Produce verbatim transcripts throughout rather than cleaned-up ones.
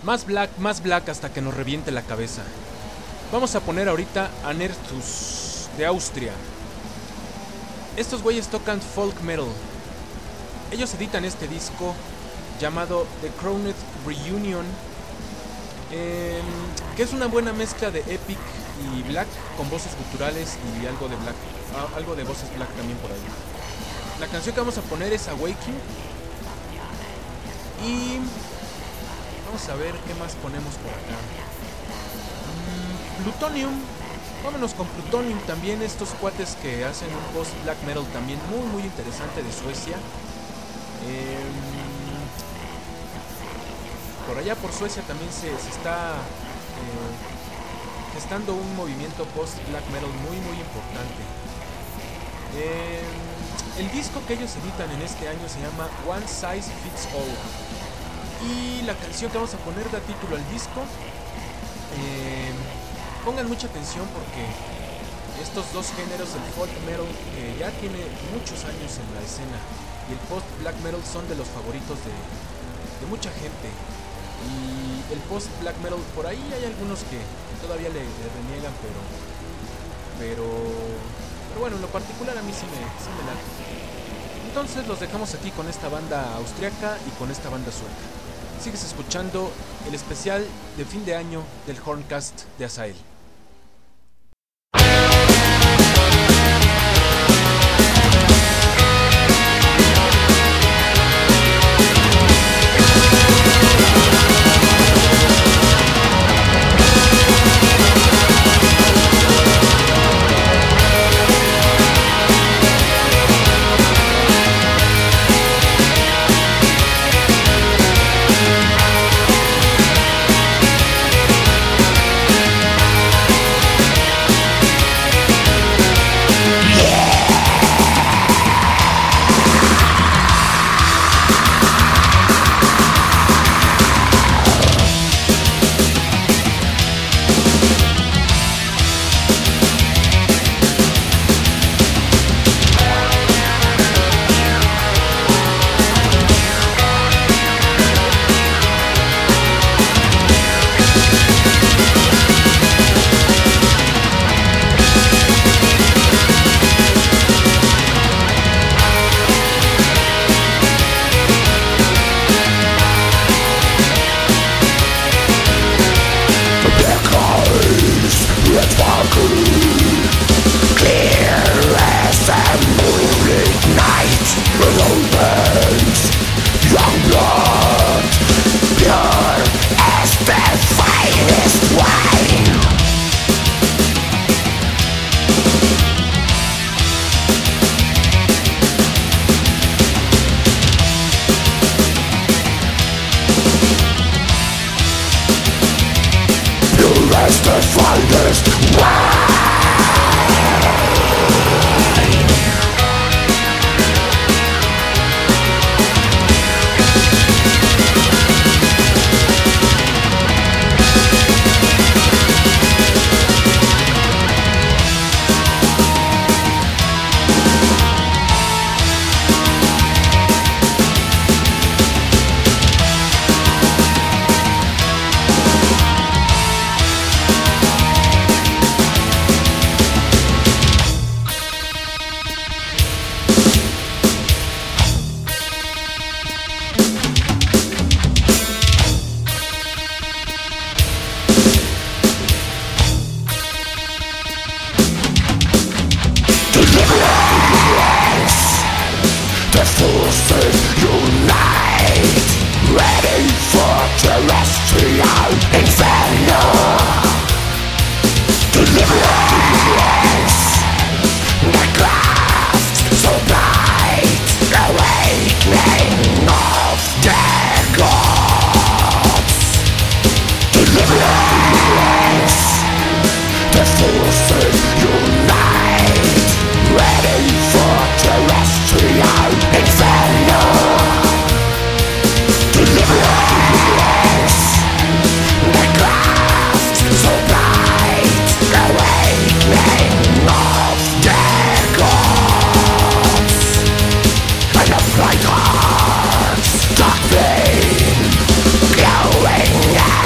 Más black, más black hasta que nos reviente la cabeza. Vamos a poner ahorita a Nerthus, de Austria. Estos güeyes tocan folk metal. Ellos editan este disco llamado The Crowned Reunion, eh, que es una buena mezcla de epic y black con voces guturales y algo de black, ah, algo de voces black también por ahí. La canción que vamos a poner es Awakening. Y vamos a ver qué más ponemos por acá. mm, Plutonium. Vámonos con Plutonium también, estos cuates que hacen un post black metal también muy muy interesante de Suecia. Eh, por allá por Suecia también se, se está eh, gestando un movimiento post black metal muy muy importante. Eh, el disco que ellos editan en este año se llama One Size Fits All. Y la canción que vamos a poner da título al disco. Eh, Pongan mucha atención porque estos dos géneros, el folk metal, que ya tiene muchos años en la escena, y el post black metal son de los favoritos de, de mucha gente. Y el post black metal, por ahí hay algunos que, que todavía le, le reniegan, pero, pero pero bueno, en lo particular a mí sí me, sí me late. Entonces los dejamos aquí con esta banda austriaca y con esta banda sueca. Sigues escuchando el especial de fin de año del Horncast de Azael. Dark vein, glowing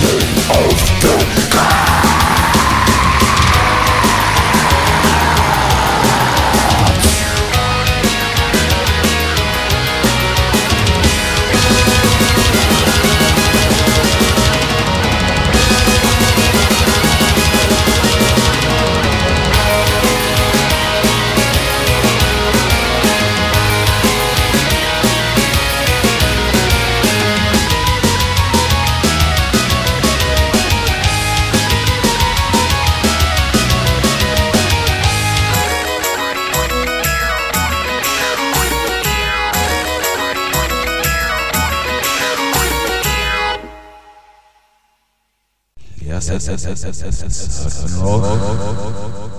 Yes, yes, yes, yes, yes, yes, yes, yes. No.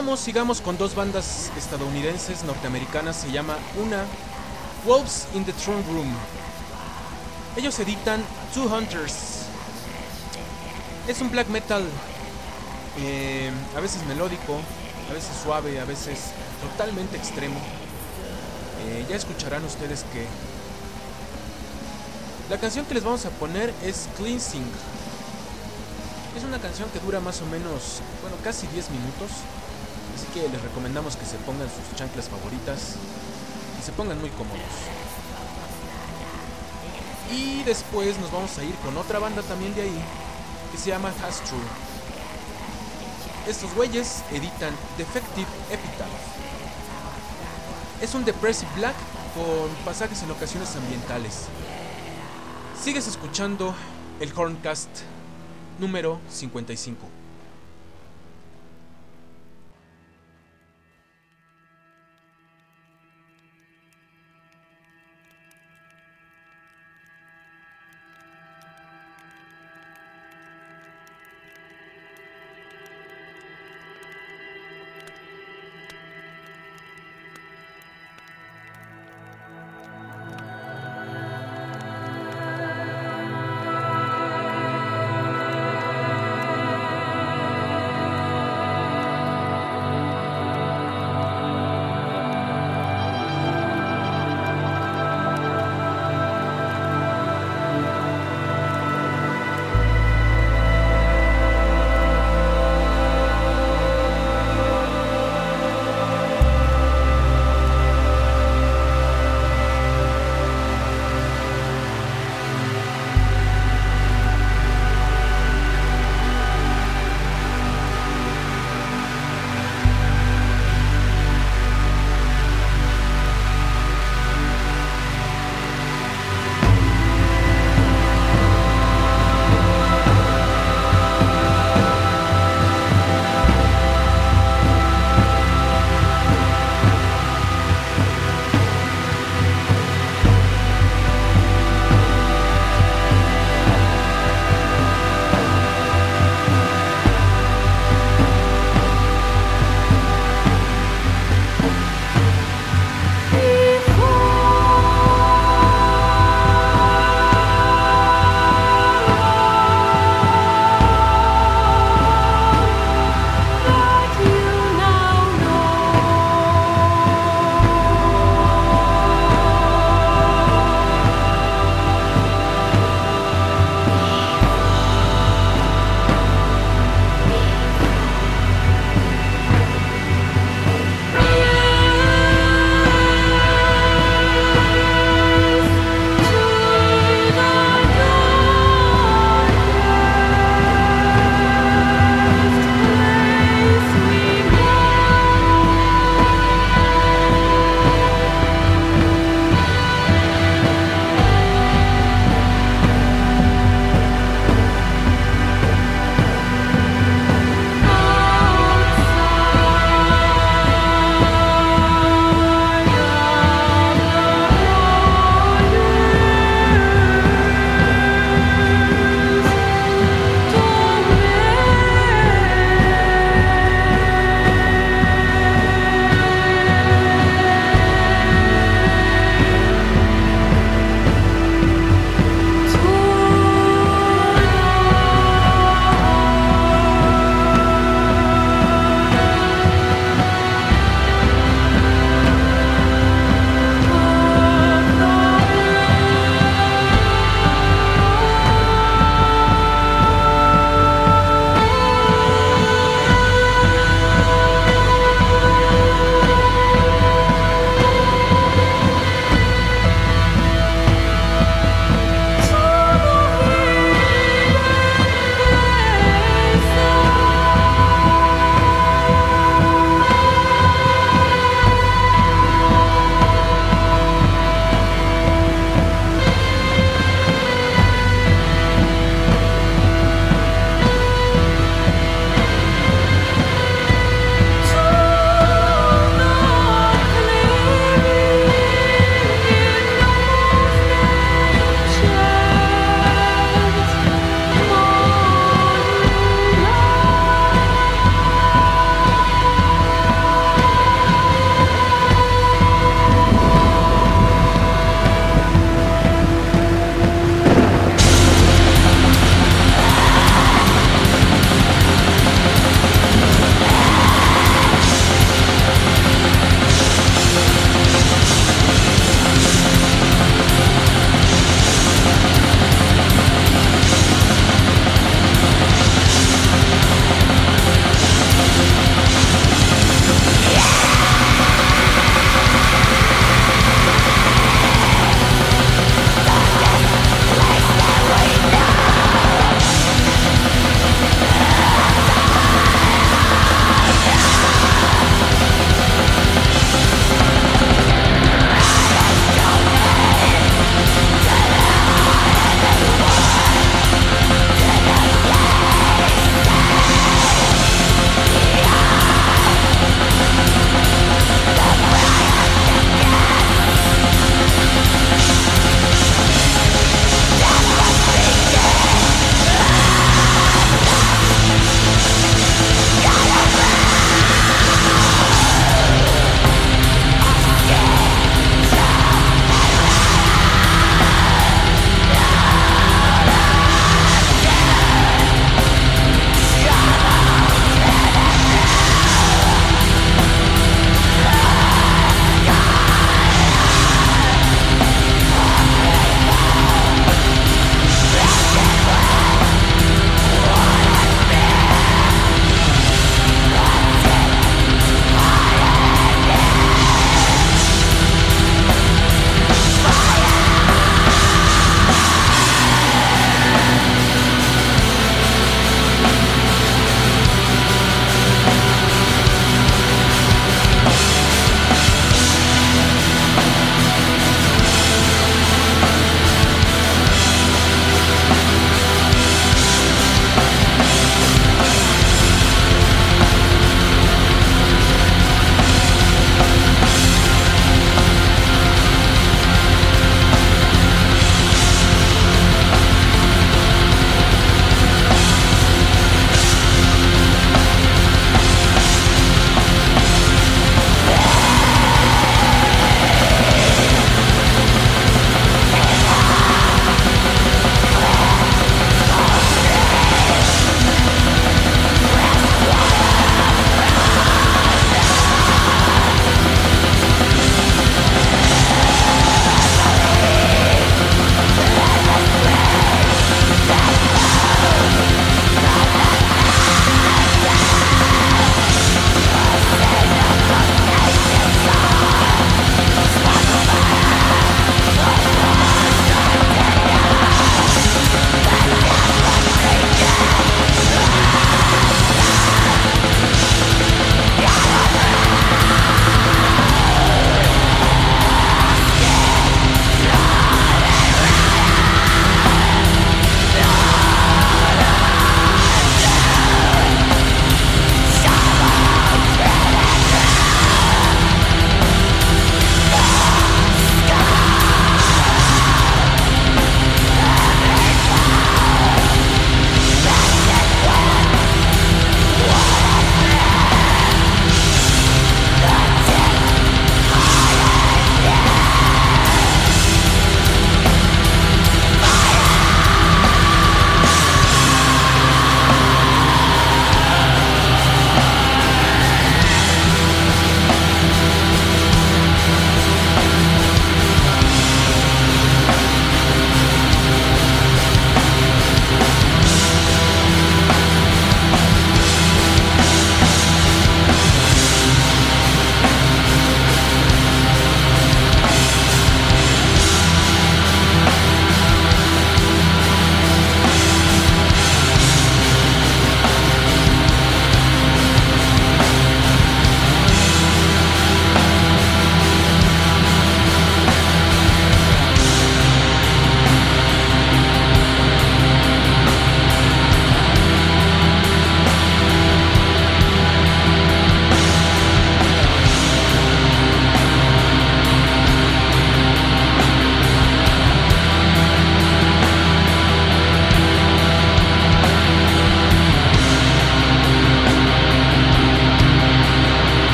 sigamos, sigamos con dos bandas estadounidenses, norteamericanas. Se llama una Wolves in the Throne Room. Ellos editan Two Hunters. Es un black metal, eh, a veces melódico, a veces suave, a veces totalmente extremo. Eh, ya escucharán ustedes que la canción que les vamos a poner es Cleansing. Es una canción que dura más o menos, bueno, casi diez minutos. Así que les recomendamos que se pongan sus chanclas favoritas y se pongan muy cómodos. Y después nos vamos a ir con otra banda también de ahí, que se llama Astro. Estos güeyes editan Defective Epitaph. Es un depressive black con pasajes en ocasiones ambientales. Sigues escuchando el Horncast número cincuenta y cinco.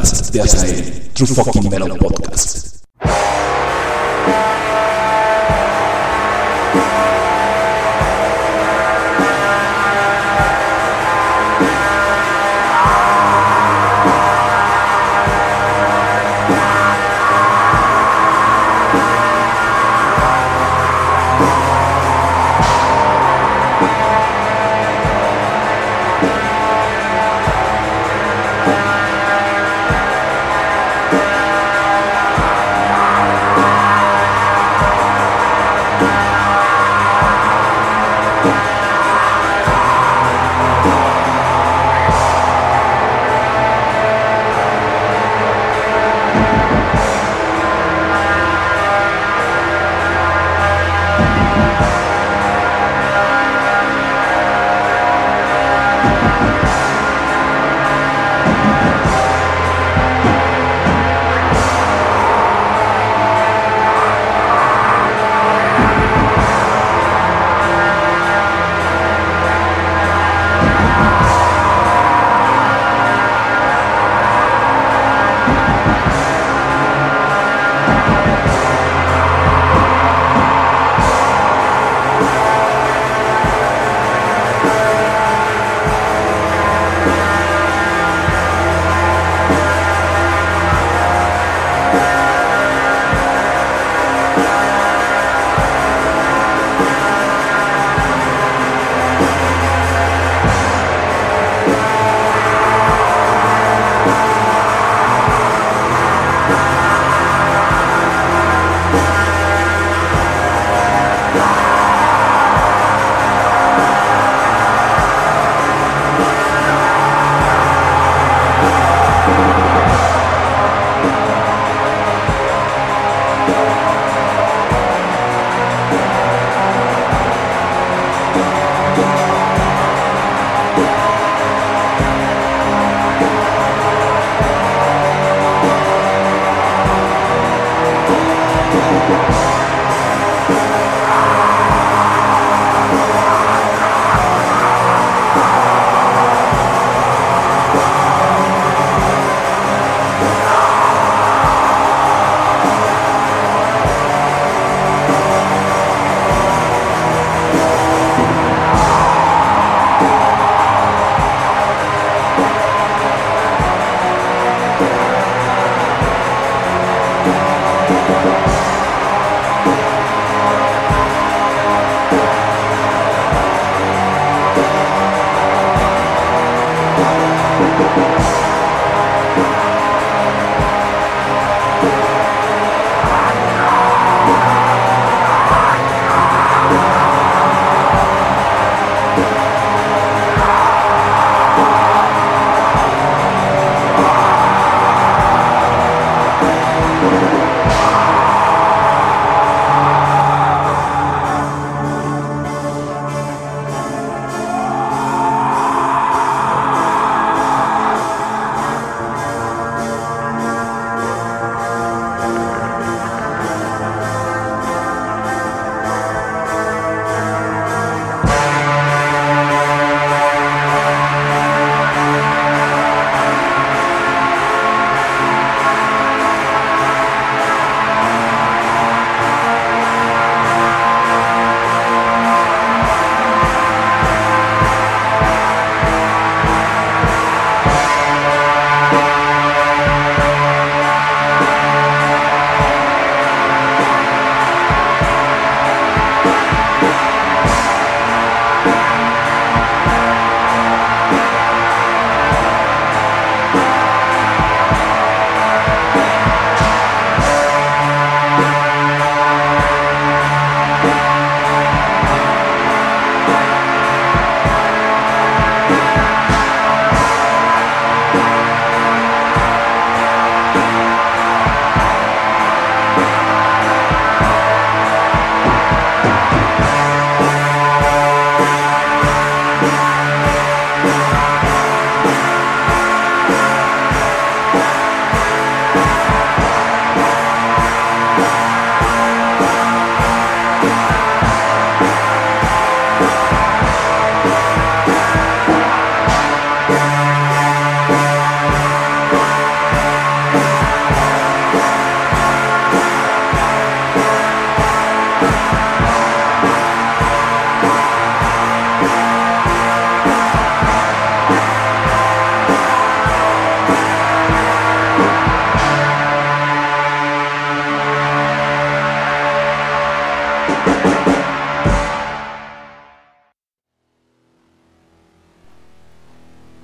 podcast de Azael, True Fucking Metal Podcast.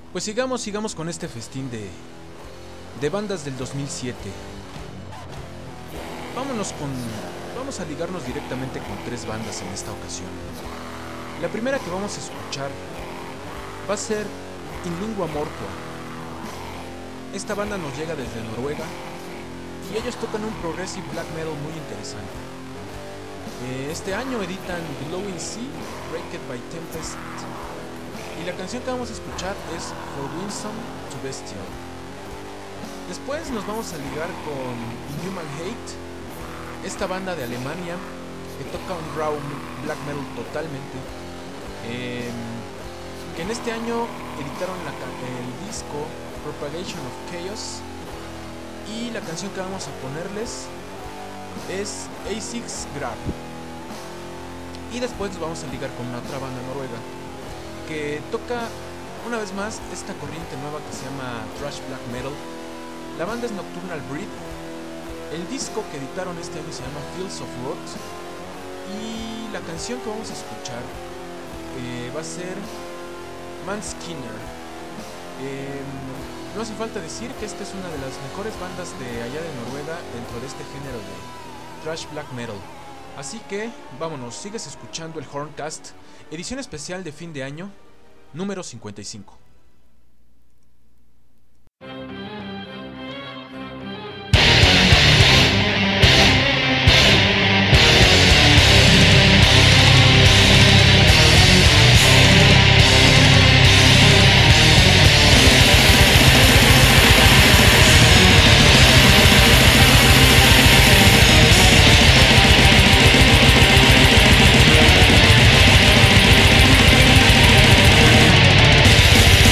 Pues sigamos, sigamos con este festín de, de bandas del dos mil siete. Vámonos con... Vamos a ligarnos directamente con tres bandas en esta ocasión. La primera que vamos a escuchar va a ser In Lingua Mortua. Esta banda nos llega desde Noruega y ellos tocan un progressive black metal muy interesante. Eh, este año editan Glowing Sea, Breaked by Tempest, y la canción que vamos a escuchar es For Winsome to Bestial. Después nos vamos a ligar con Inhuman Hate, esta banda de Alemania que toca un raw black metal totalmente, eh, que en este año editaron la, el disco Propagation of Chaos, y la canción que vamos a ponerles es A seis Grab. Y después nos vamos a ligar con una otra banda noruega que toca una vez más esta corriente nueva que se llama Thrash Black Metal. La banda es Nocturnal Breed. El disco que editaron este año se llama Fields of Rot, y la canción que vamos a escuchar eh, va a ser Manskinner. Eh, no hace falta decir que esta es una de las mejores bandas de allá de Noruega dentro de este género de Thrash Black Metal. Así que vámonos, sigues escuchando el Horncast, edición especial de fin de año, número cincuenta y cinco. We'll be right back.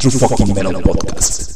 True Fucking Metal Podcast.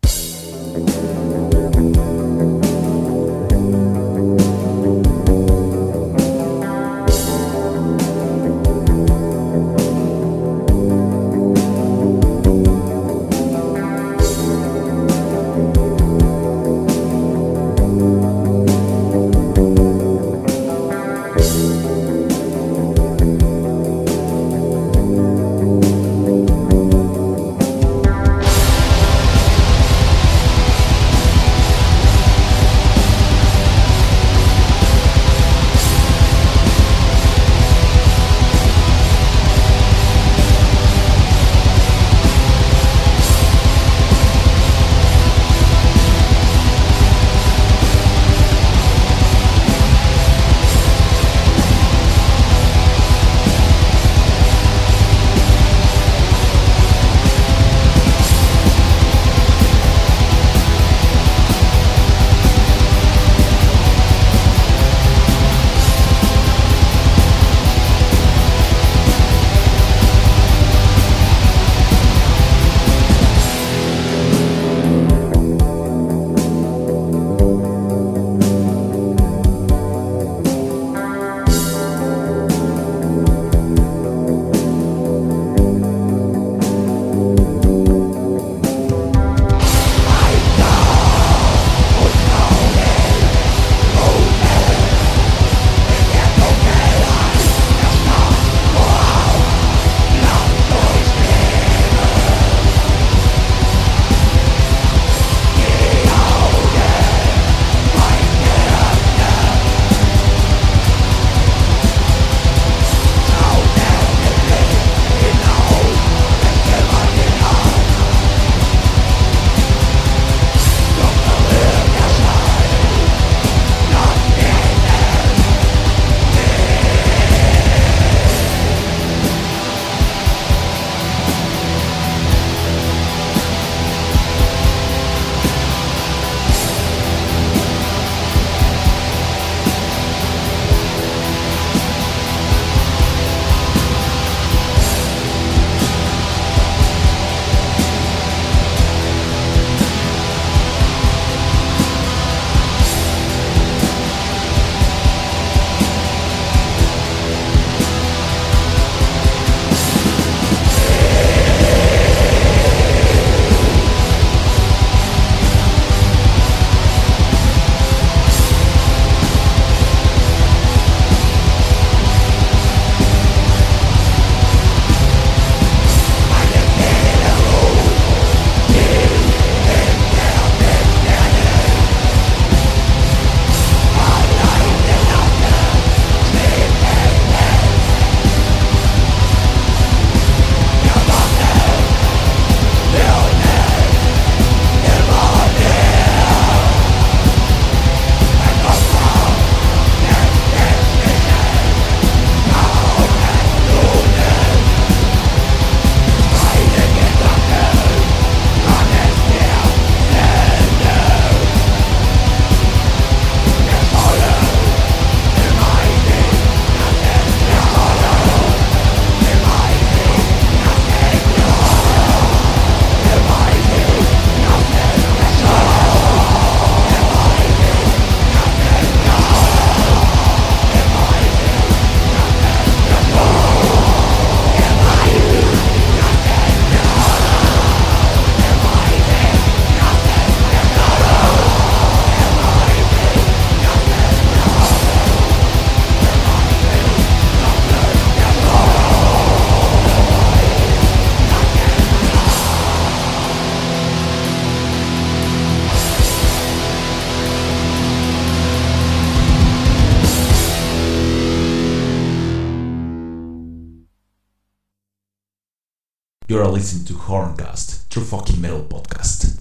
You're listening to Horncast, True Fucking Metal Podcast.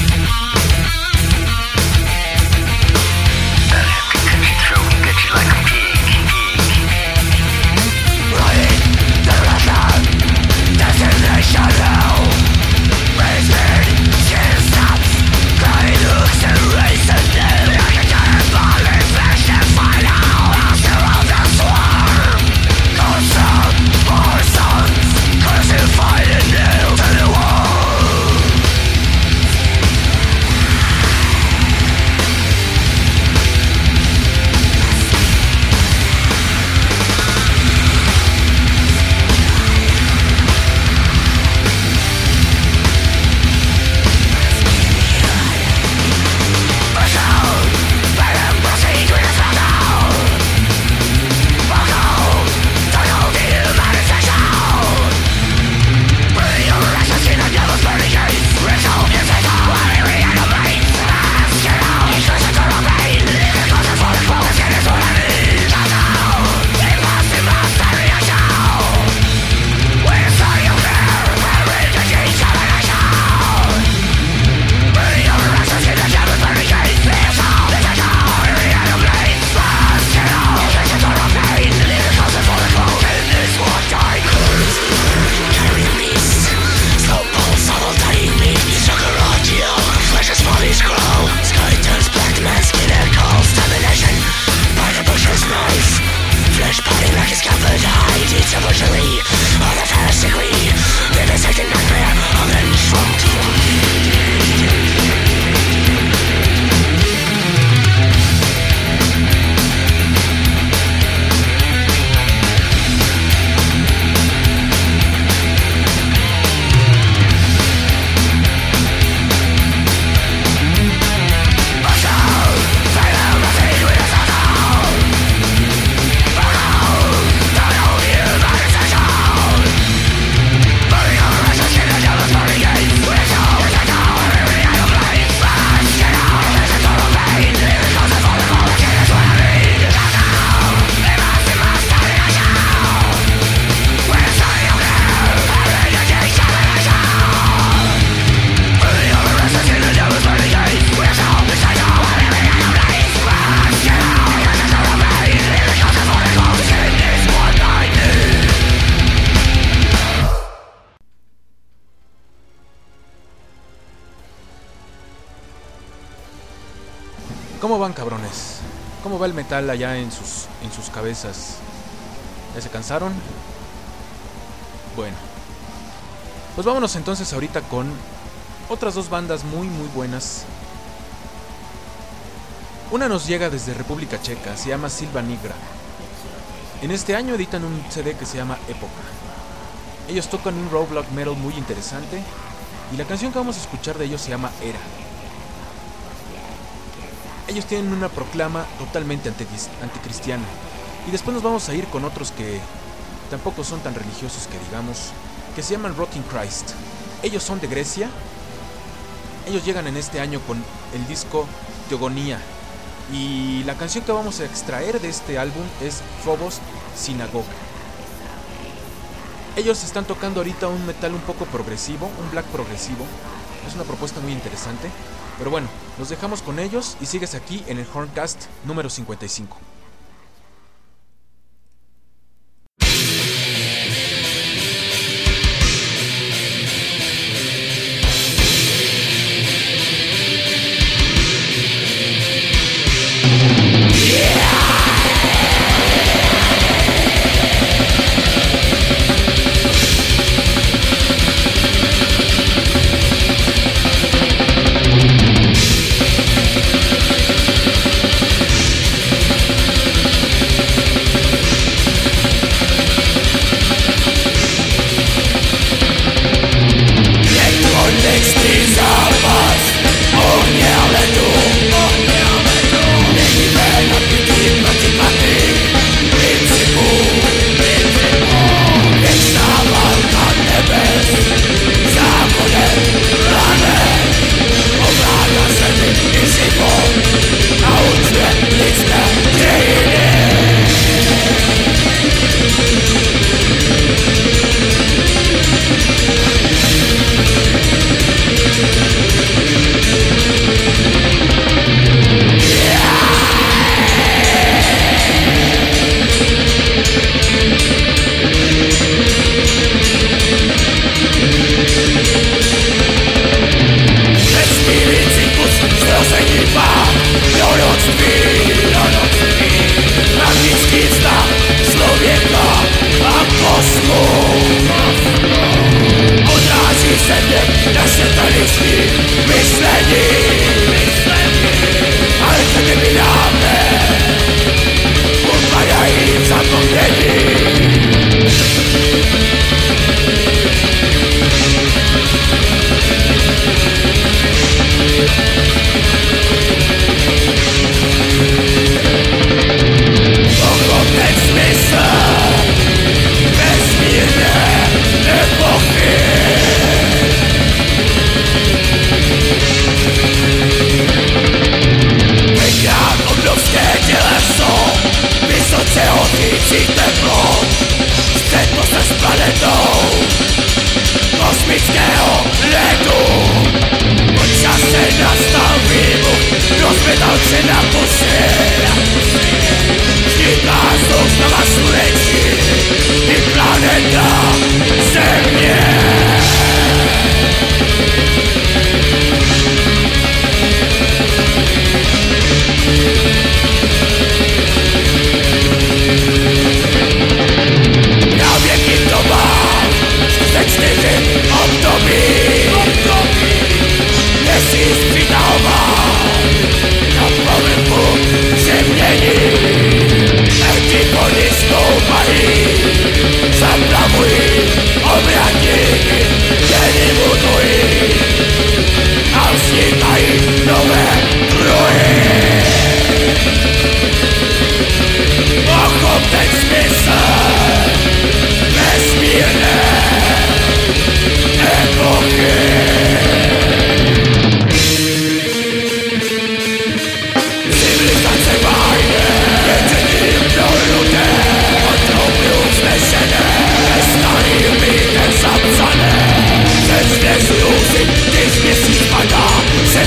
Get you like I'm ¿Cómo van, cabrones? ¿Cómo va el metal allá en sus, en sus cabezas? ¿Ya se cansaron? Bueno, pues vámonos entonces ahorita con otras dos bandas muy muy buenas. Una nos llega desde República Checa, se llama Silva Nigra. En este año editan un C D que se llama Época. Ellos tocan un raw black metal muy interesante y la canción que vamos a escuchar de ellos se llama Era. Ellos tienen una proclama totalmente anticristiana. Y después nos vamos a ir con otros que tampoco son tan religiosos que digamos, que se llaman Rotting Christ. Ellos son de Grecia. Ellos llegan en este año con el disco Teogonía. Y la canción que vamos a extraer de este álbum es Phobos Sinagoga. Ellos están tocando ahorita un metal un poco progresivo, un black progresivo. Es una propuesta muy interesante. Pero bueno, los dejamos con ellos y sigues aquí en el Horncast número cincuenta y cinco. Now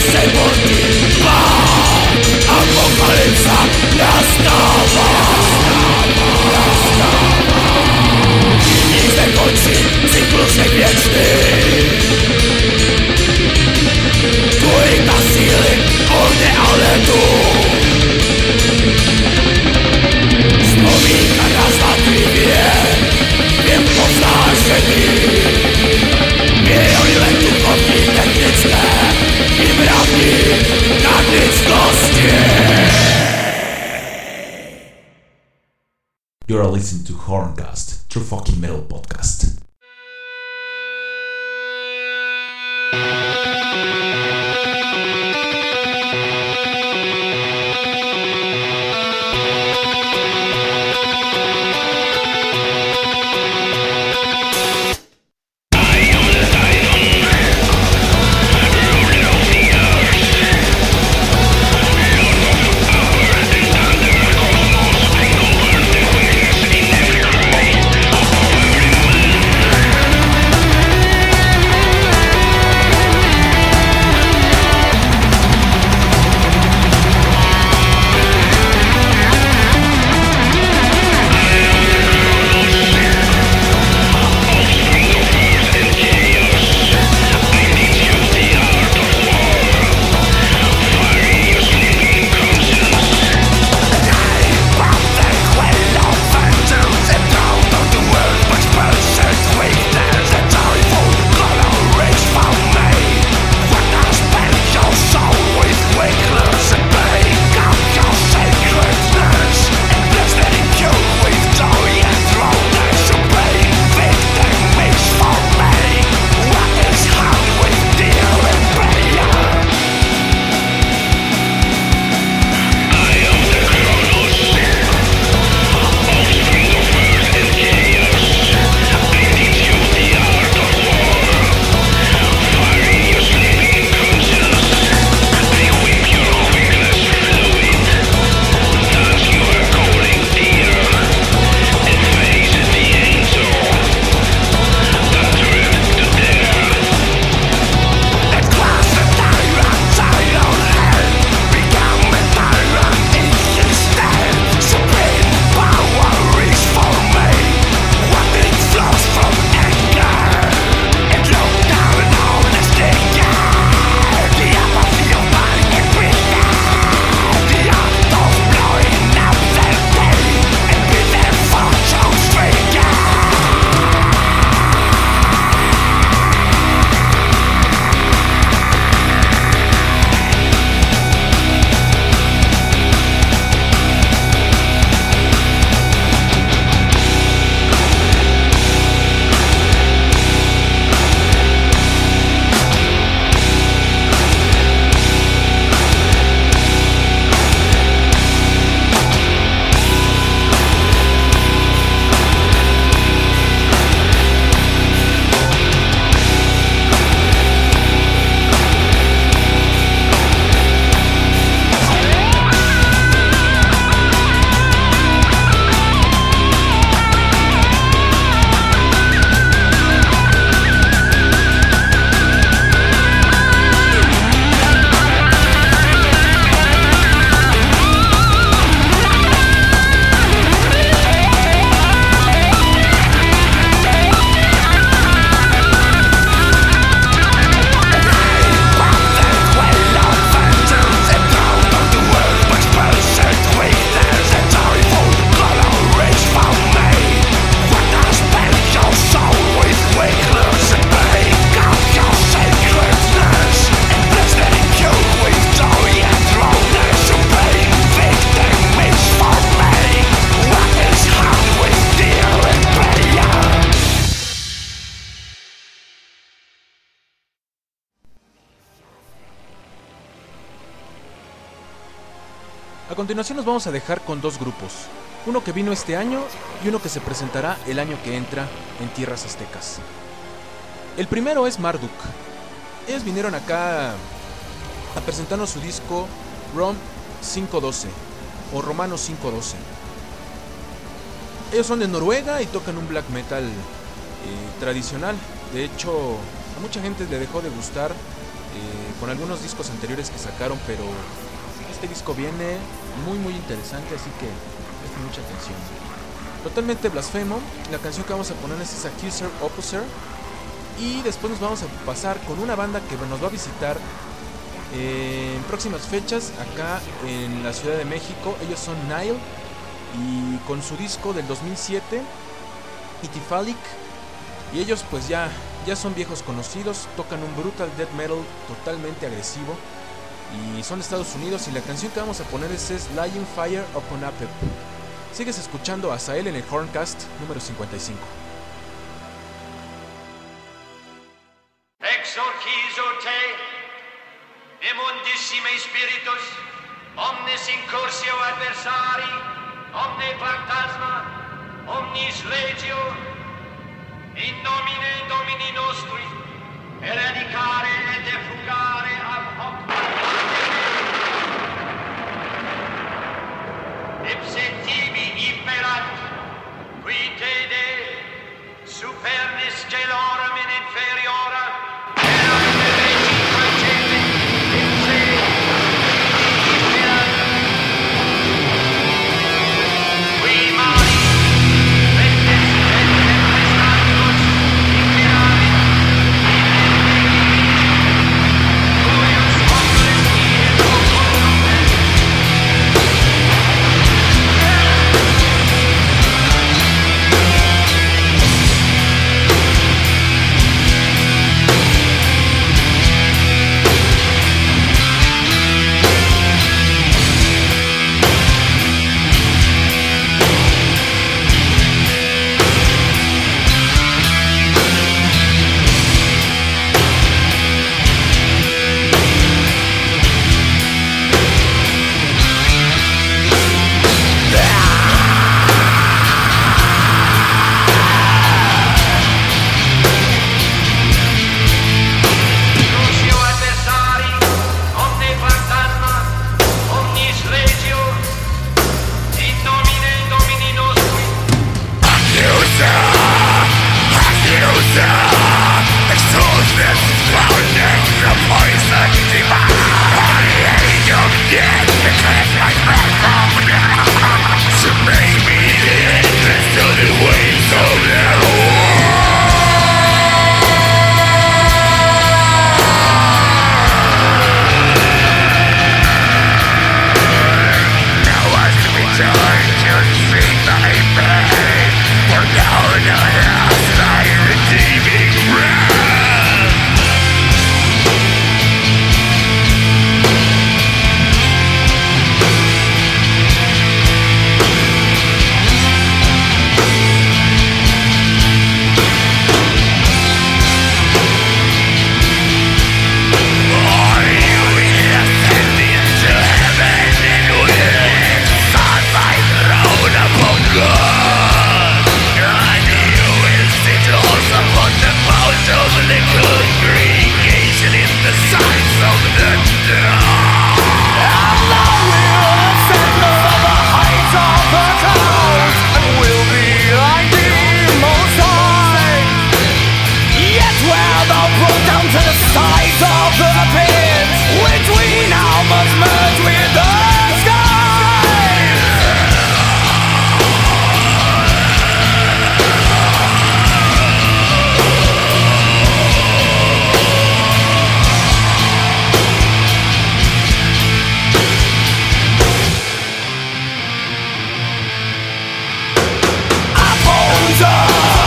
You're listening to Horncast, True Fucking Metal Podcast. A continuación nos vamos a dejar con dos grupos, uno que vino este año y uno que se presentará el año que entra en tierras aztecas. El primero es Marduk. Ellos vinieron acá a presentarnos su disco Rom quinientos doce o Romano quinientos doce. Ellos son de Noruega y tocan un black metal eh, tradicional. De hecho, a mucha gente le dejó de gustar eh, con algunos discos anteriores que sacaron, pero este disco viene muy muy interesante, así que presten mucha atención. Totalmente blasfemo. La canción que vamos a poner es Accuser Opposer, y después nos vamos a pasar con una banda que nos va a visitar en próximas fechas acá en la Ciudad de México. Ellos son Nile, y con su disco del dos mil siete, Ithyphallic, y ellos pues ya, ya son viejos conocidos, tocan un brutal death metal totalmente agresivo, y son de Estados Unidos, y la canción que vamos a poner es, es Lying Fire Upon Apep. Sigues escuchando a Azael en el Horncast número cincuenta y cinco. Exorcizo te, immundissime spiritus, omnes incursio adversari, omne fantasma, omnis legio, in nomine Domini nostri, eradicare et defugare ab hoc. Ipse tibi imperat, qui tede, supernis celorum in inferiora,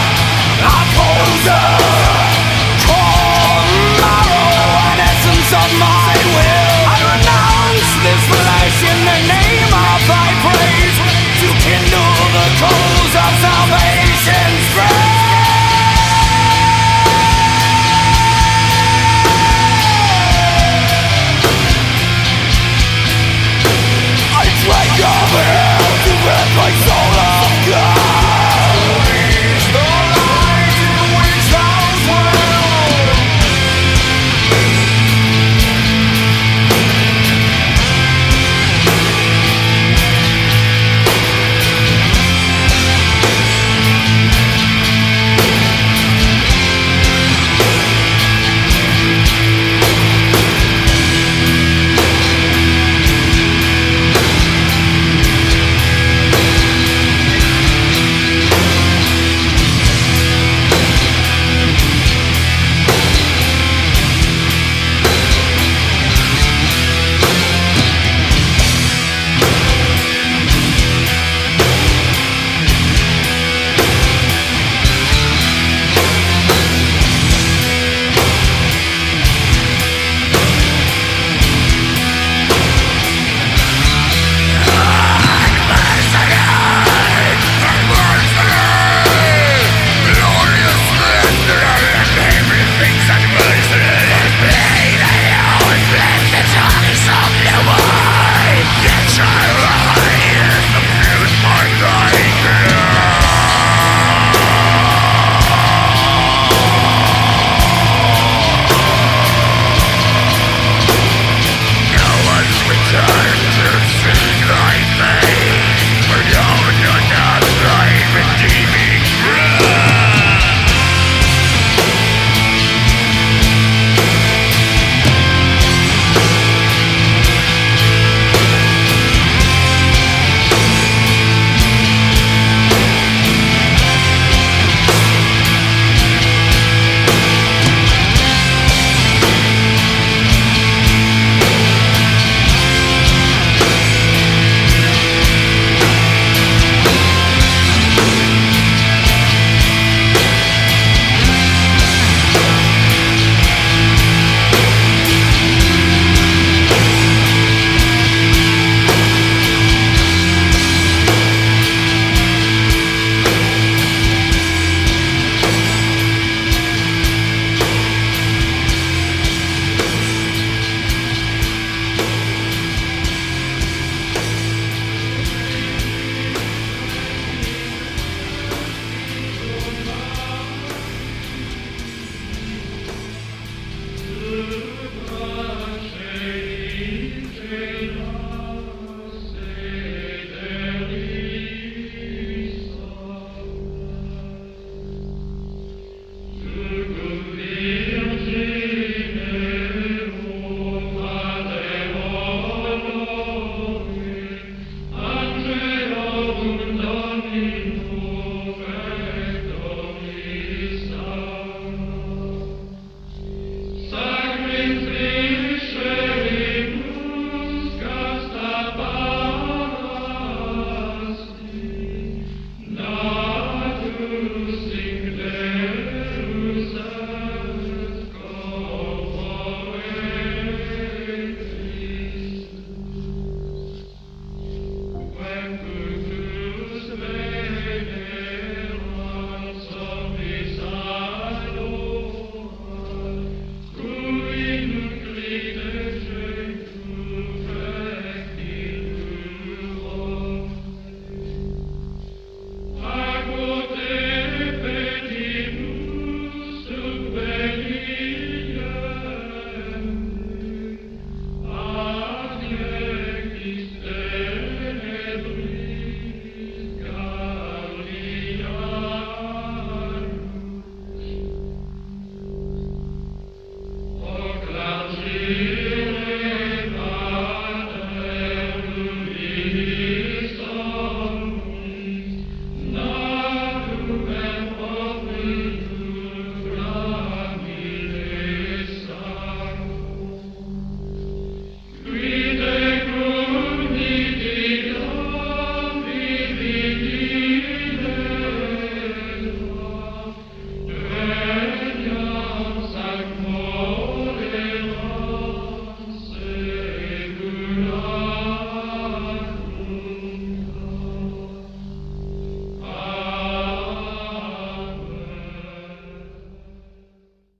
Tomorrow, an essence of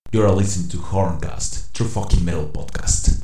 You are listening to Horncast, True Fucking Metal Podcast.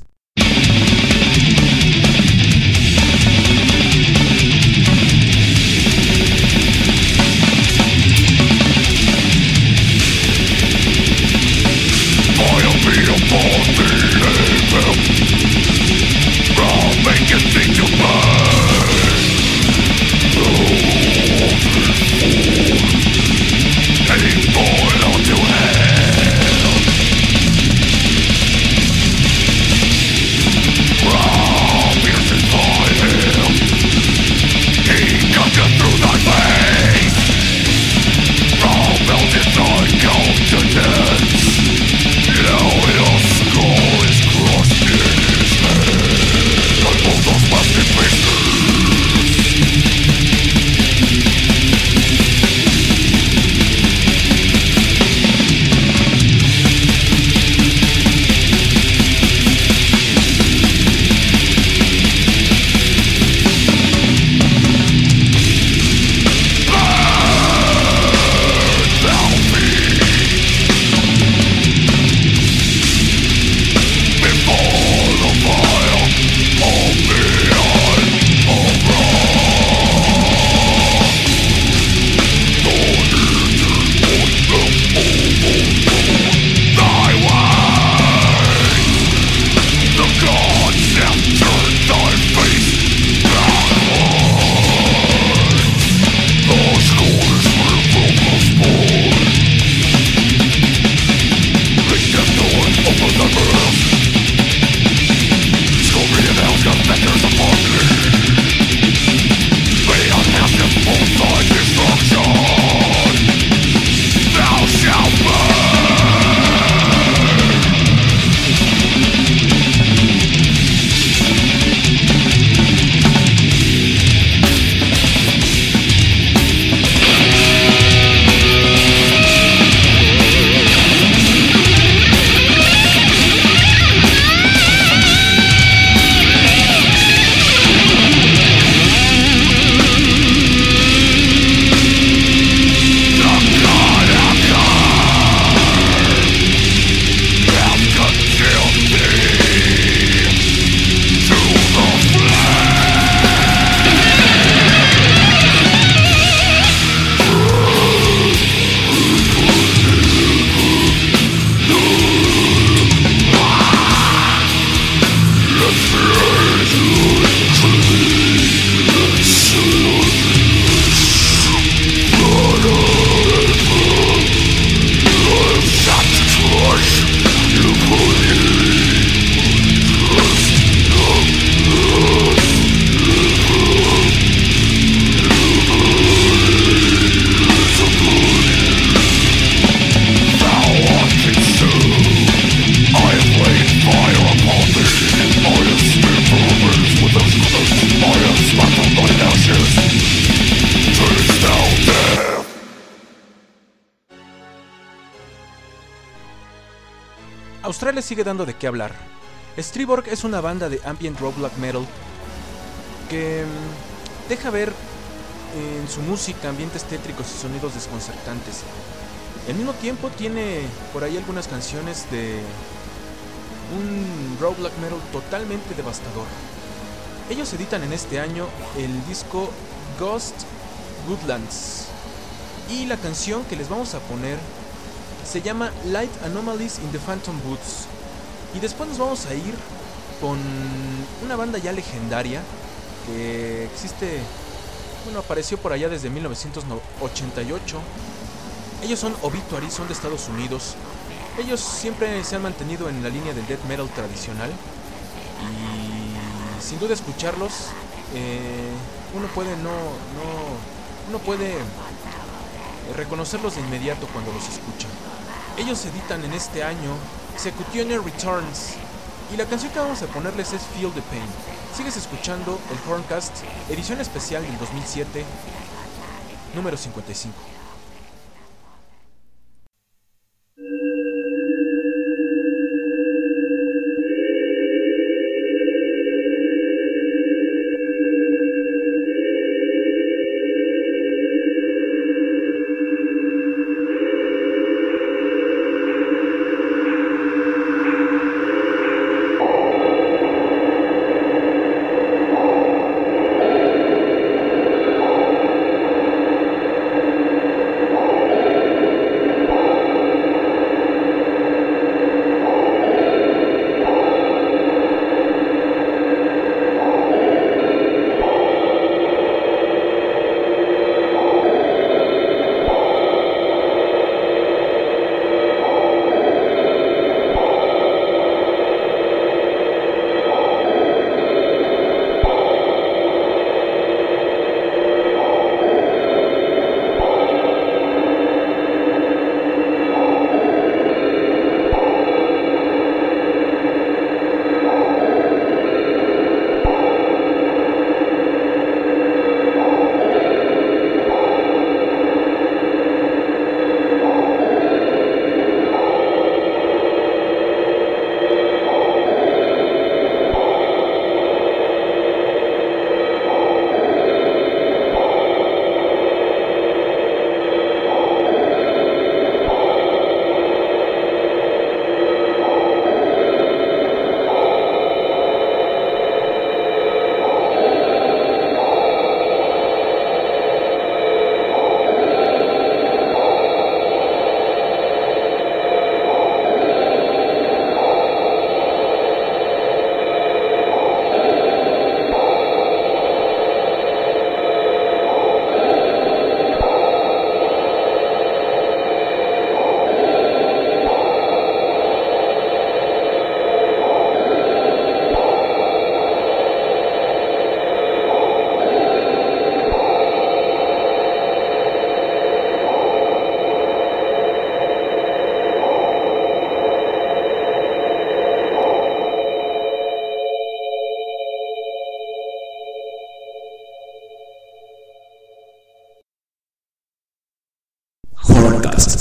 Australia sigue dando de qué hablar. Stryborg es una banda de ambient rock black metal que mmm, deja ver en su música ambientes tétricos y sonidos desconcertantes. Al mismo tiempo tiene por ahí algunas canciones de un rock black metal totalmente devastador. Ellos editan en este año el disco Ghost Woodlands y la canción que les vamos a poner se llama Light Anomalies in the Phantom Woods. Y después nos vamos a ir con una banda ya legendaria que existe, bueno, apareció por allá desde mil novecientos ochenta y ocho. Ellos son Obituary, son de Estados Unidos. Ellos siempre se han mantenido en la línea del death metal tradicional y sin duda escucharlos eh, uno puede no, no uno puede reconocerlos de inmediato cuando los escucha. Ellos editan en este año Executioner Returns y la canción que vamos a ponerles es Feel the Pain. Sigues escuchando el Horncast, edición especial del dos mil siete, número cincuenta y cinco.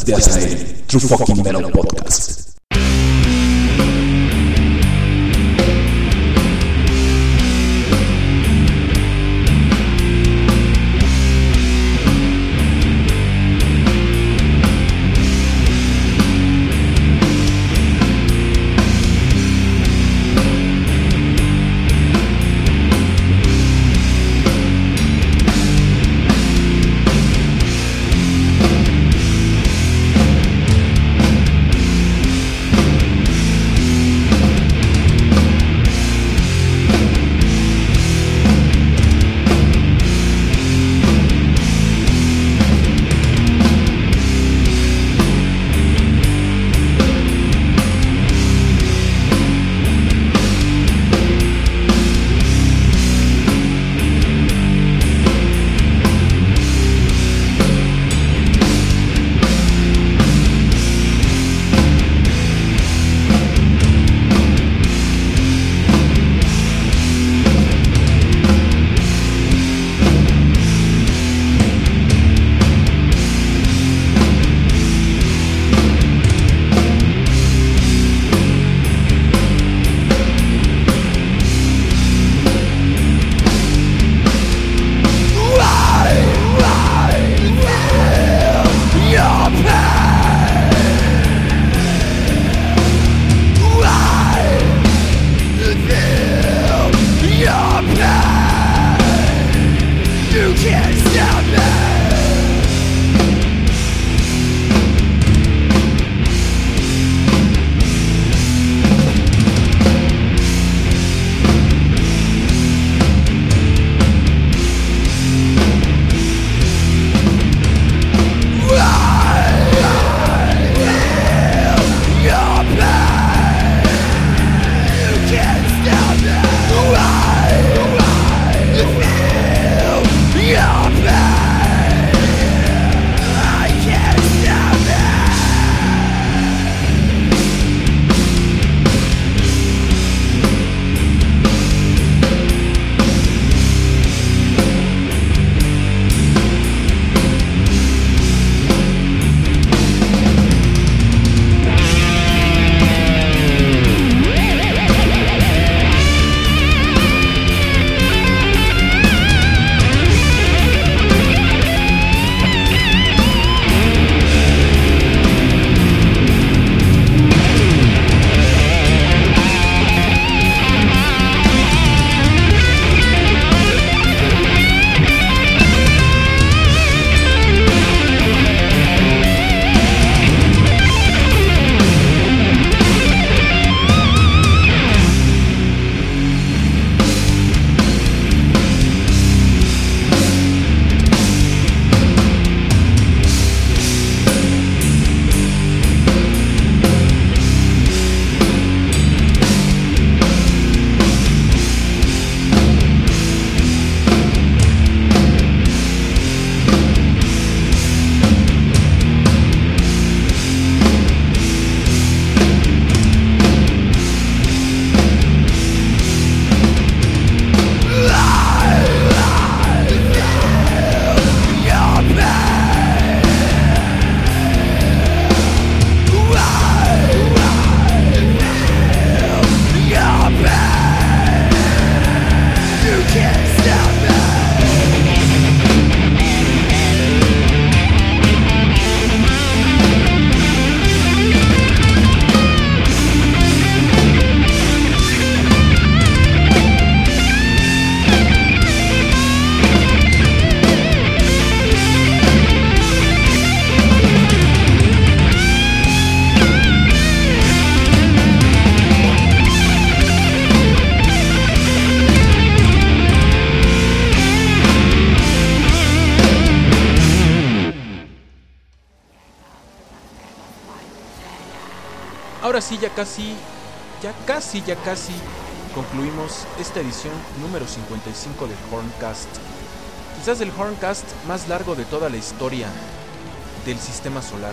de Azael, True Fucking Metal Podcast. Ahora sí, ya casi, ya casi, ya casi concluimos esta edición número cincuenta y cinco del Horncast. Quizás el Horncast más largo de toda la historia del sistema solar.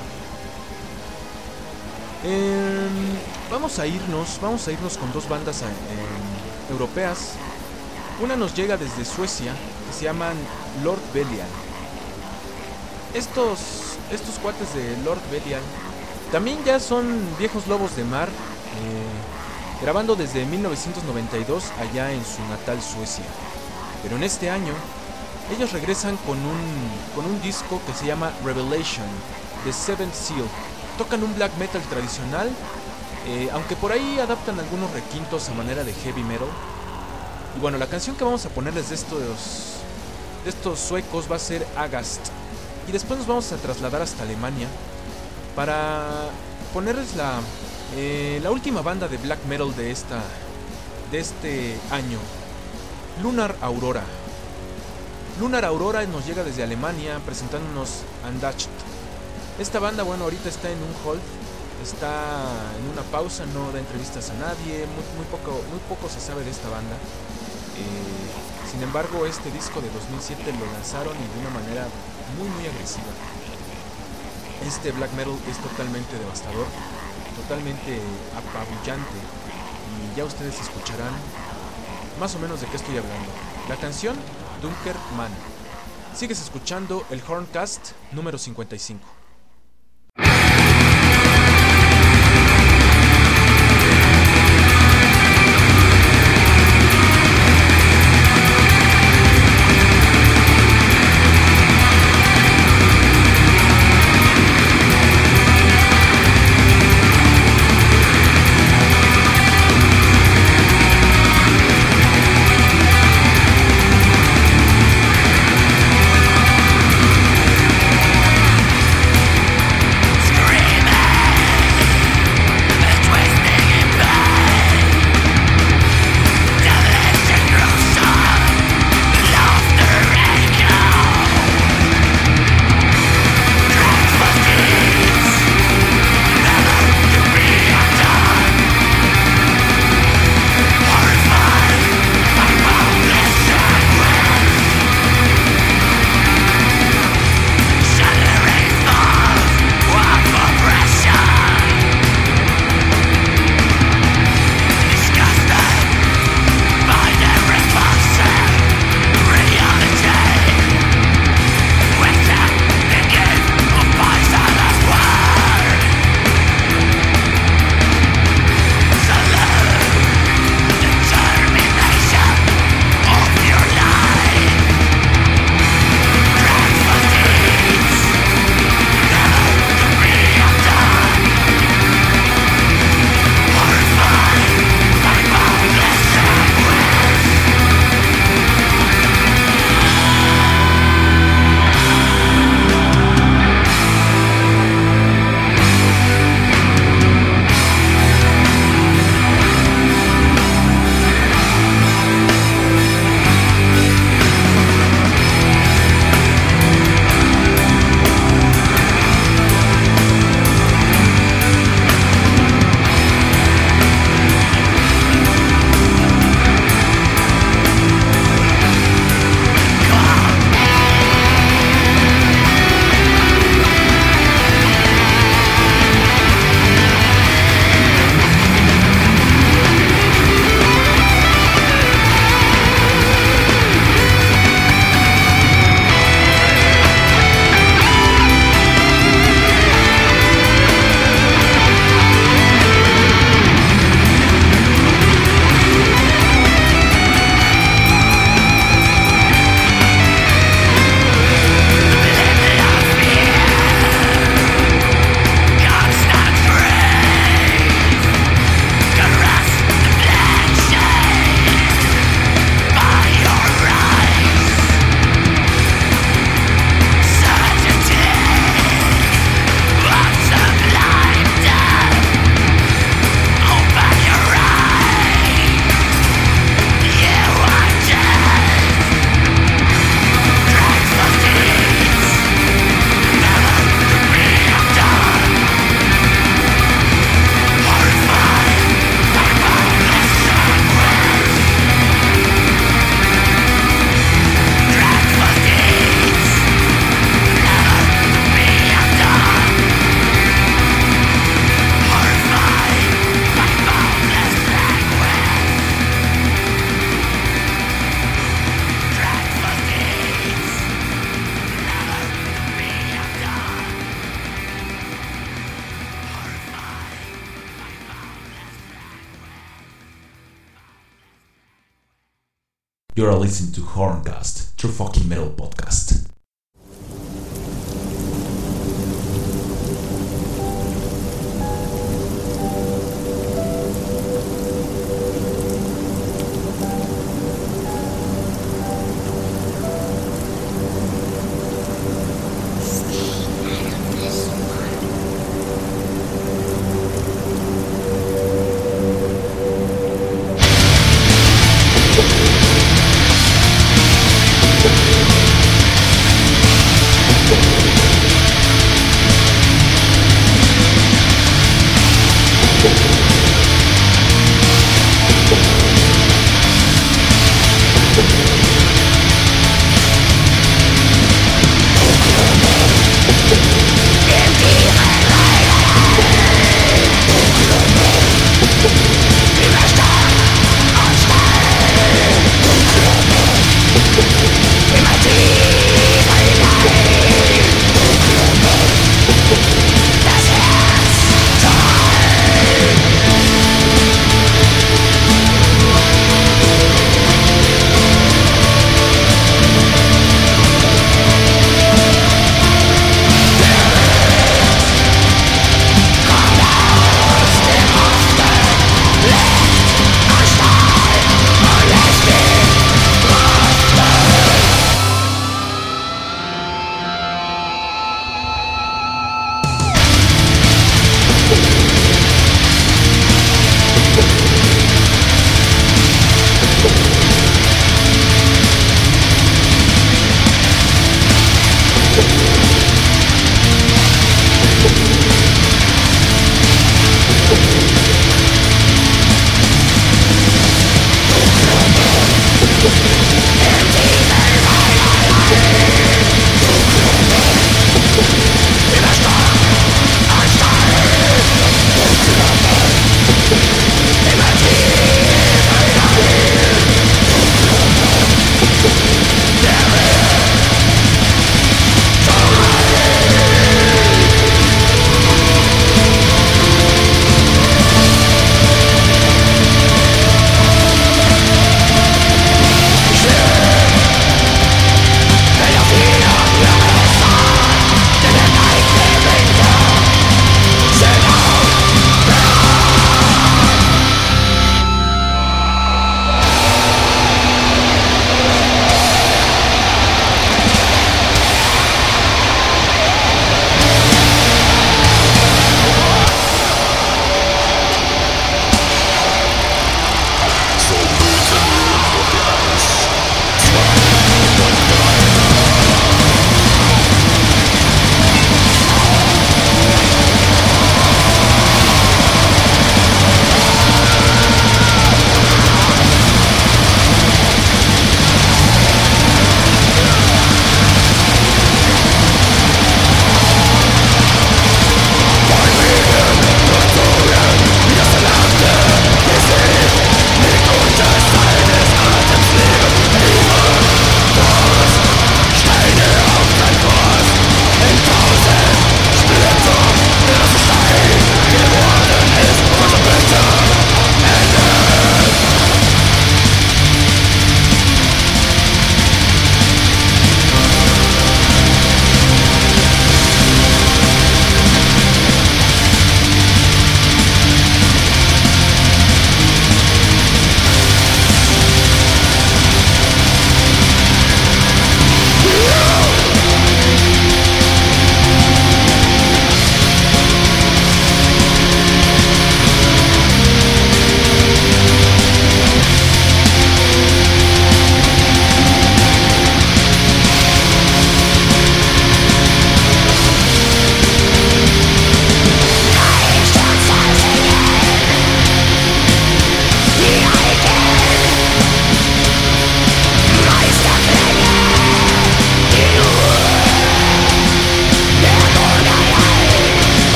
Eh, vamos a irnos, vamos a irnos con dos bandas eh, europeas. Una nos llega desde Suecia, que se llaman Lord Belial. Estos, estos cuates de Lord Belial también ya son viejos lobos de mar, eh, grabando desde mil novecientos noventa y dos allá en su natal Suecia. Pero en este año ellos regresan con un, con un disco que se llama Revelation, The Seventh Seal. Tocan un black metal tradicional, eh, aunque por ahí adaptan algunos requintos a manera de heavy metal. Y bueno, la canción que vamos a ponerles de estos, de estos suecos va a ser Agast. Y después nos vamos a trasladar hasta Alemania para ponerles la, eh, la última banda de black metal de, esta, de este año, Lunar Aurora. Lunar Aurora nos llega desde Alemania presentándonos Andacht. Esta banda, bueno, ahorita está en un hold, está en una pausa, no da entrevistas a nadie, muy, muy, poco, muy poco se sabe de esta banda. Eh, sin embargo, este disco de dos mil siete lo lanzaron y de una manera muy muy agresiva. Este black metal es totalmente devastador, totalmente apabullante, y ya ustedes escucharán más o menos de qué estoy hablando. La canción Dunker Man. Sigues escuchando el Horncast número cincuenta y cinco. We'll be right back. You're listening to Horncast, True Fucking Metal Podcast.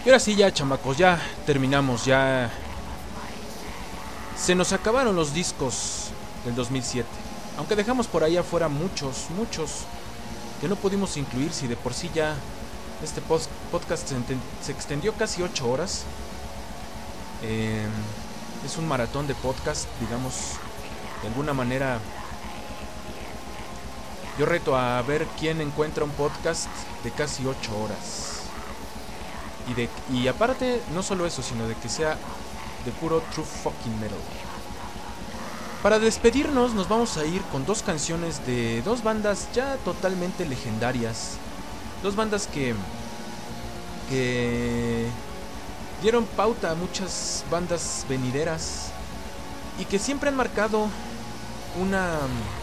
Y ahora sí ya, chamacos, ya terminamos, ya se nos acabaron los discos del dos mil siete. Aunque dejamos por ahí afuera muchos, muchos que no pudimos incluir, si de por sí ya este post- podcast se, enten- se extendió casi ocho horas. Eh, es un maratón de podcast, digamos, de alguna manera. Yo reto a ver quién encuentra un podcast de casi ocho horas. Y, de, y aparte, no solo eso, sino de que sea de puro true fucking metal. Para despedirnos nos vamos a ir con dos canciones de dos bandas ya totalmente legendarias. Dos bandas que, que dieron pauta a muchas bandas venideras y que siempre han marcado una,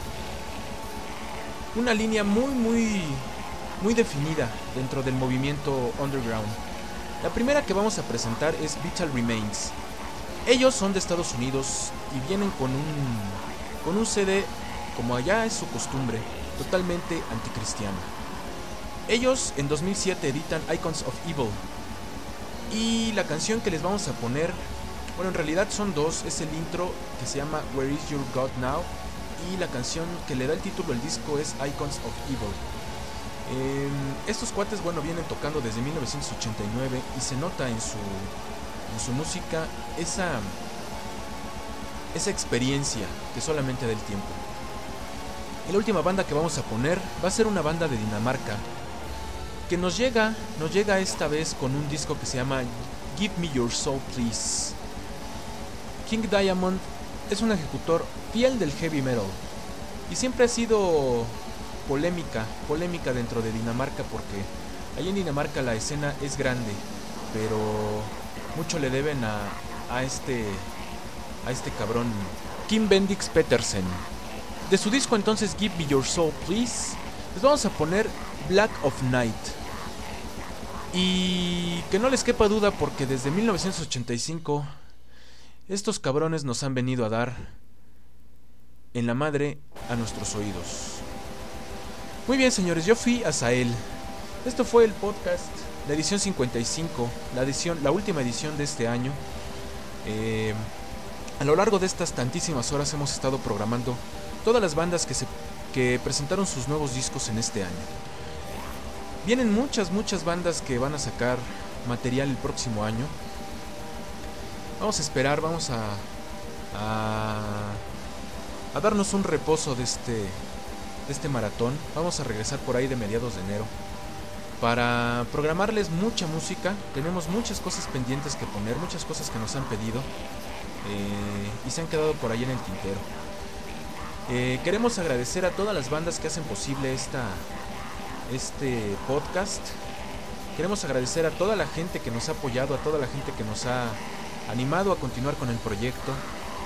una línea muy muy muy definida dentro del movimiento underground. La primera que vamos a presentar es Vital Remains. Ellos son de Estados Unidos y vienen con un con un C D, como allá es su costumbre, totalmente anticristiano. Ellos en dos mil siete editan Icons of Evil. Y la canción que les vamos a poner, bueno, en realidad son dos, es el intro que se llama Where Is Your God Now, y la canción que le da el título al disco es Icons of Evil. Eh, estos cuates, bueno, vienen tocando desde mil novecientos ochenta y nueve y se nota en su, en su música esa, esa experiencia que solamente da el tiempo. Y la última banda que vamos a poner va a ser una banda de Dinamarca que nos llega, nos llega esta vez con un disco que se llama Give Me Your Soul Please. King Diamond es un ejecutor fiel del heavy metal y siempre ha sido polémica, polémica dentro de Dinamarca, porque allí en Dinamarca la escena es grande, pero mucho le deben a, a este a este cabrón Kim Bendix Petersen. De su disco entonces Give Me Your Soul Please, les vamos a poner Black of Night. Y que no les quepa duda, porque desde mil novecientos ochenta y cinco estos cabrones nos han venido a dar en la madre a nuestros oídos. Muy bien, señores, yo fui Azael. Esto fue el podcast, la edición cincuenta y cinco, la edición, la última edición de este año. Eh, a lo largo de estas tantísimas horas hemos estado programando todas las bandas que, se, que presentaron sus nuevos discos en este año. Vienen muchas, muchas bandas que van a sacar material el próximo año. Vamos a esperar, vamos a, a, a darnos un reposo de este... de este maratón. Vamos a regresar por ahí de mediados de enero para programarles mucha música. Tenemos muchas cosas pendientes que poner, muchas cosas que nos han pedido eh, y se han quedado por ahí en el tintero. Eh, queremos agradecer a todas las bandas que hacen posible esta, este podcast. Queremos agradecer a toda la gente que nos ha apoyado, a toda la gente que nos ha animado a continuar con el proyecto.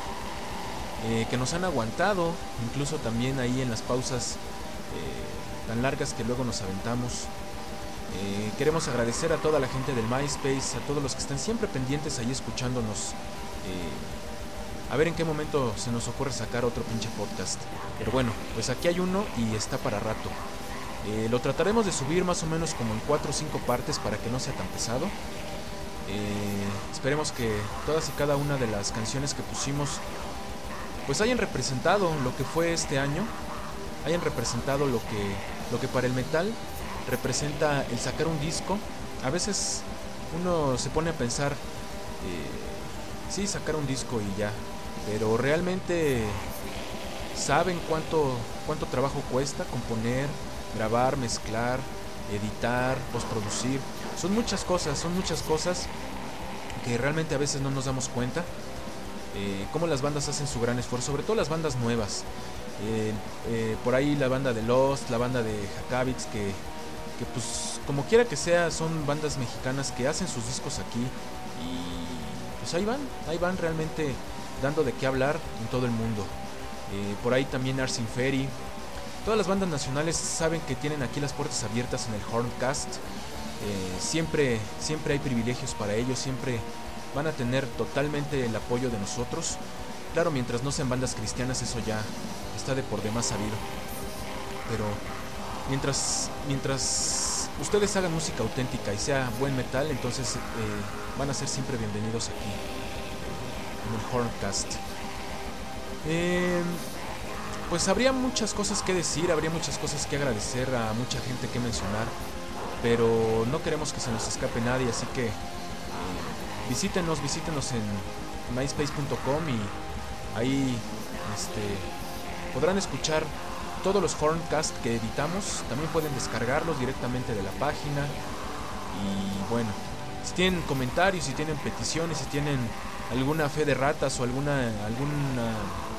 Eh, que nos han aguantado, incluso también ahí en las pausas eh, tan largas que luego nos aventamos. Eh, queremos agradecer a toda la gente del MySpace, a todos los que están siempre pendientes ahí escuchándonos. Eh, a ver en qué momento se nos ocurre sacar otro pinche podcast. Pero bueno, pues aquí hay uno y está para rato. Eh, lo trataremos de subir más o menos como en cuatro o cinco partes para que no sea tan pesado. Eh, esperemos que todas y cada una de las canciones que pusimos pues hayan representado lo que fue este año, hayan representado lo que, lo que para el metal representa el sacar un disco. A veces uno se pone a pensar, eh, sí, sacar un disco y ya, pero realmente saben cuánto, cuánto trabajo cuesta componer, grabar, mezclar, editar, postproducir. Son muchas cosas, son muchas cosas que realmente a veces no nos damos cuenta. Eh, cómo las bandas hacen su gran esfuerzo, sobre todo las bandas nuevas. Eh, eh, por ahí la banda de Lost, la banda de Hakavits, que, que pues como quiera que sea son bandas mexicanas que hacen sus discos aquí y pues ahí van, ahí van realmente dando de qué hablar en todo el mundo. Eh, por ahí también Arsin Ferry. Todas las bandas nacionales saben que tienen aquí las puertas abiertas en el Horncast. Eh, siempre, siempre hay privilegios para ellos, siempre van a tener totalmente el apoyo de nosotros. Claro, mientras no sean bandas cristianas, eso ya está de por demás sabido. Pero mientras, mientras ustedes hagan música auténtica y sea buen metal, entonces eh, van a ser siempre bienvenidos aquí en el Horncast. Eh, pues habría muchas cosas que decir, habría muchas cosas que agradecer, a mucha gente que mencionar, pero no queremos que se nos escape nadie, así que visítenos, visítenos en myspace punto com y ahí este, podrán escuchar todos los Horncast que editamos. También pueden descargarlos directamente de la página. Y bueno, si tienen comentarios, si tienen peticiones, si tienen alguna fe de ratas o alguna alguna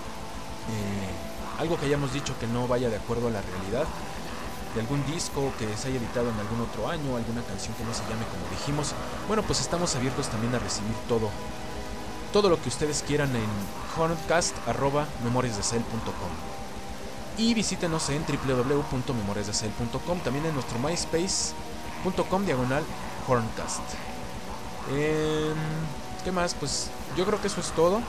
eh, algo que hayamos dicho que no vaya de acuerdo a la realidad, de algún disco que se haya editado en algún otro año, alguna canción que no se llame como dijimos, bueno, pues estamos abiertos también a recibir todo todo lo que ustedes quieran en horncast arroba memoriasdecel punto com. Y visítenos en doble u doble u doble u punto memoriasdecel punto com, también en nuestro myspace punto com diagonal horncast. Eh, ¿Qué más? Pues yo creo que eso es todo.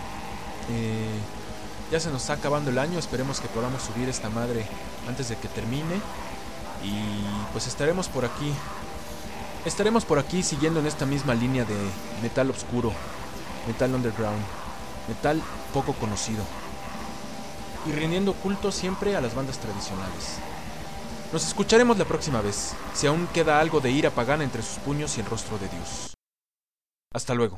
Eh, ya se nos está acabando el año, esperemos que podamos subir esta madre antes de que termine. Y pues estaremos por aquí. Estaremos por aquí siguiendo en esta misma línea de metal oscuro, metal underground, metal poco conocido, y rindiendo culto siempre a las bandas tradicionales. Nos escucharemos la próxima vez, si aún queda algo de ira pagana entre sus puños y el rostro de Dios. Hasta luego.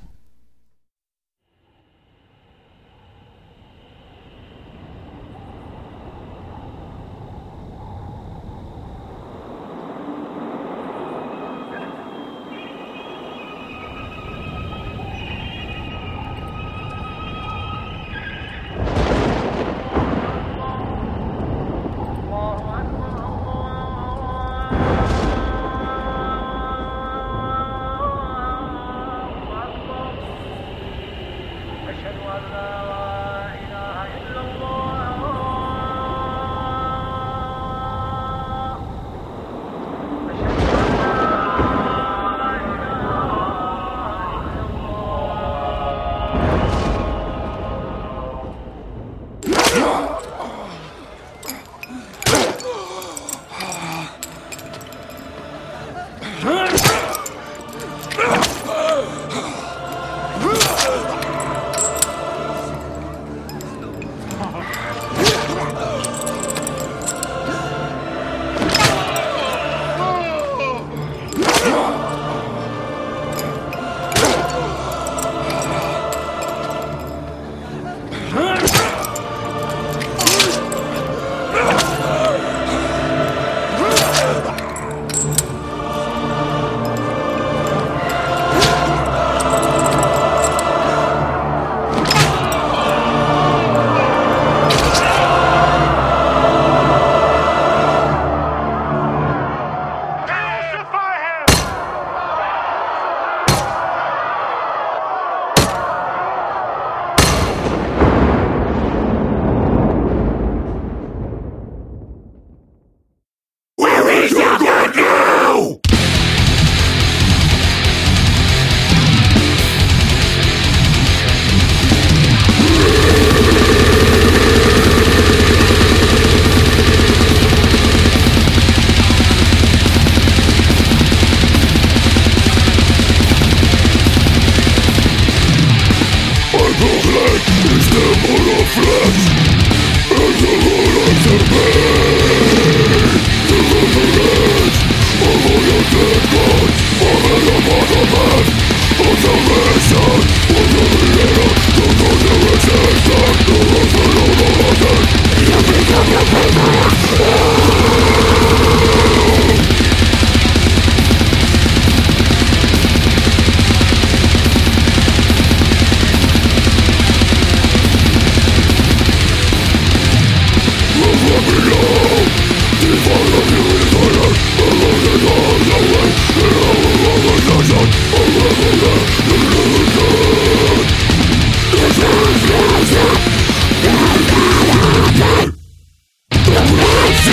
The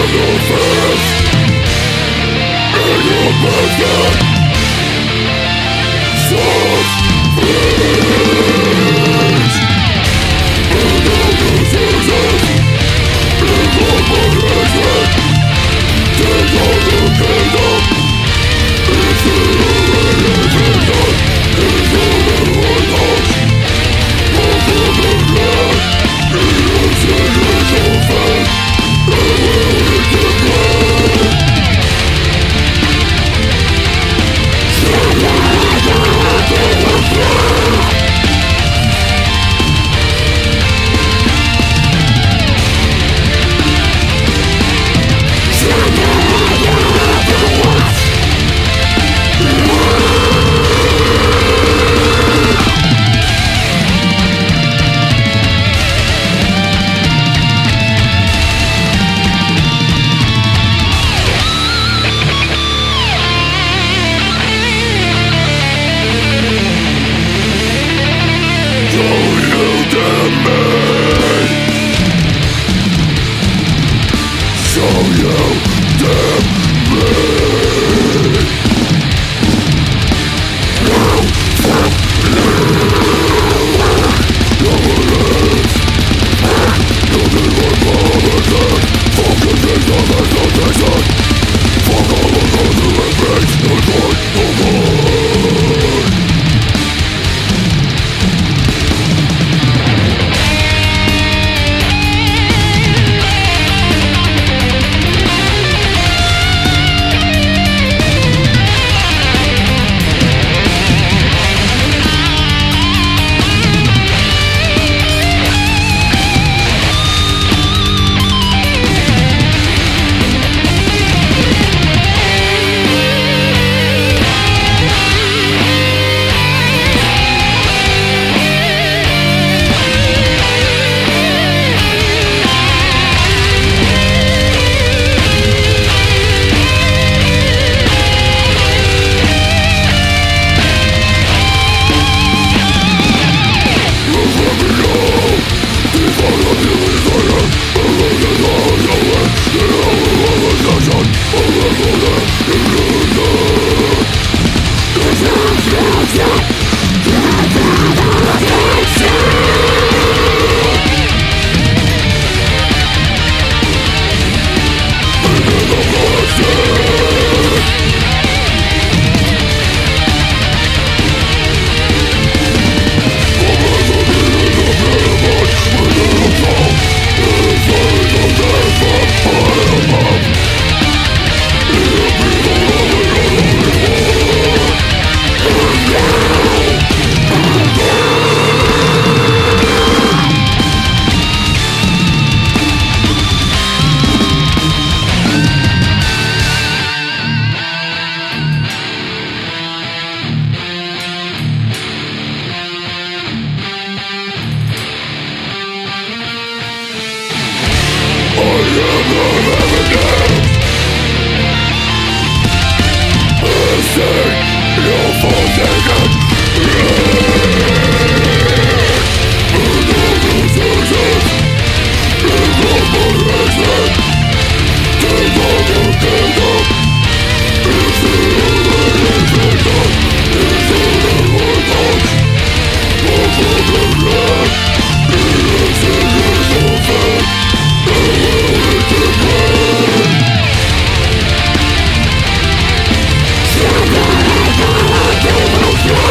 Shut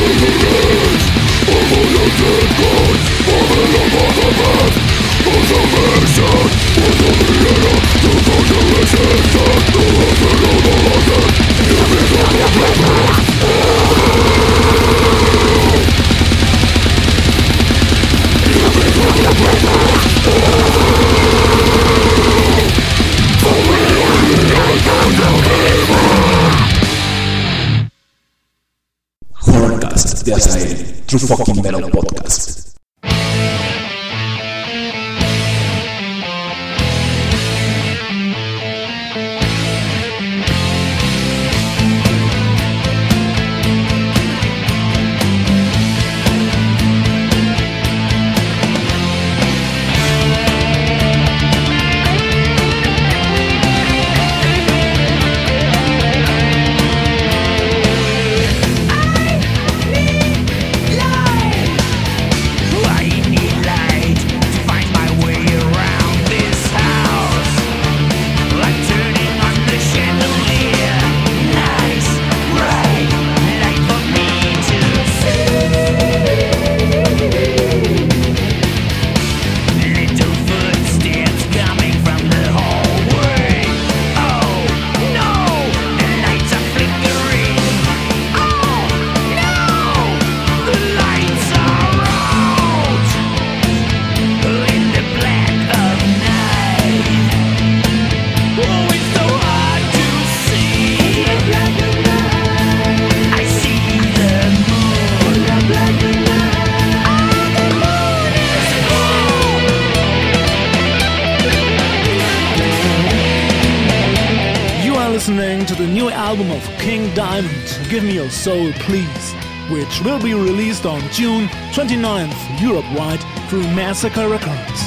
Horrorcast de Azael, True Fucking Metal Podcast. Listening to the new album of King Diamond, Give Me Your Soul Please, which will be released on June twenty-ninth Europe-wide through Massacre Records.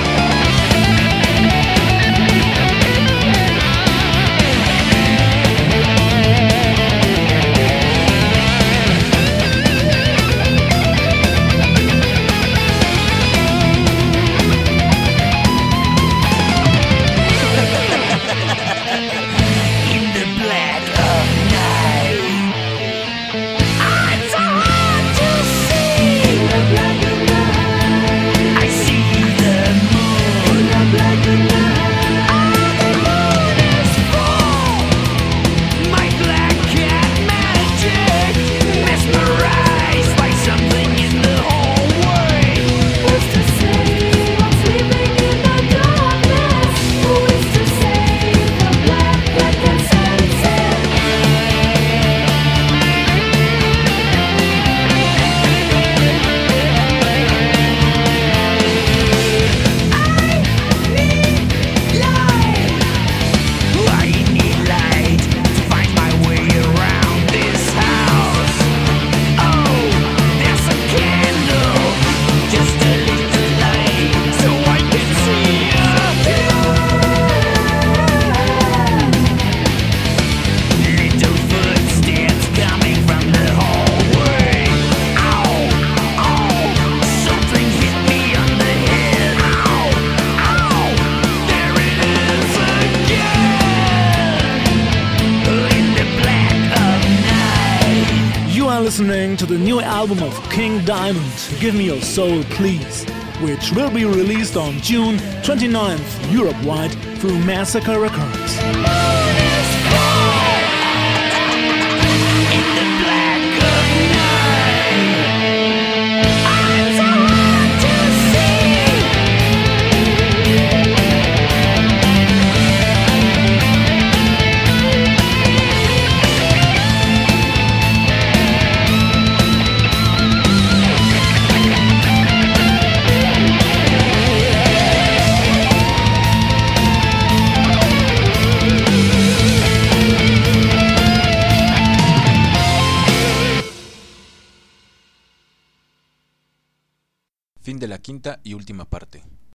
Listening to the new album of King Diamond, Give Me Your Soul Please, which will be released on June twenty-ninth Europe-wide through Massacre Records. Fin de la quinta y última parte.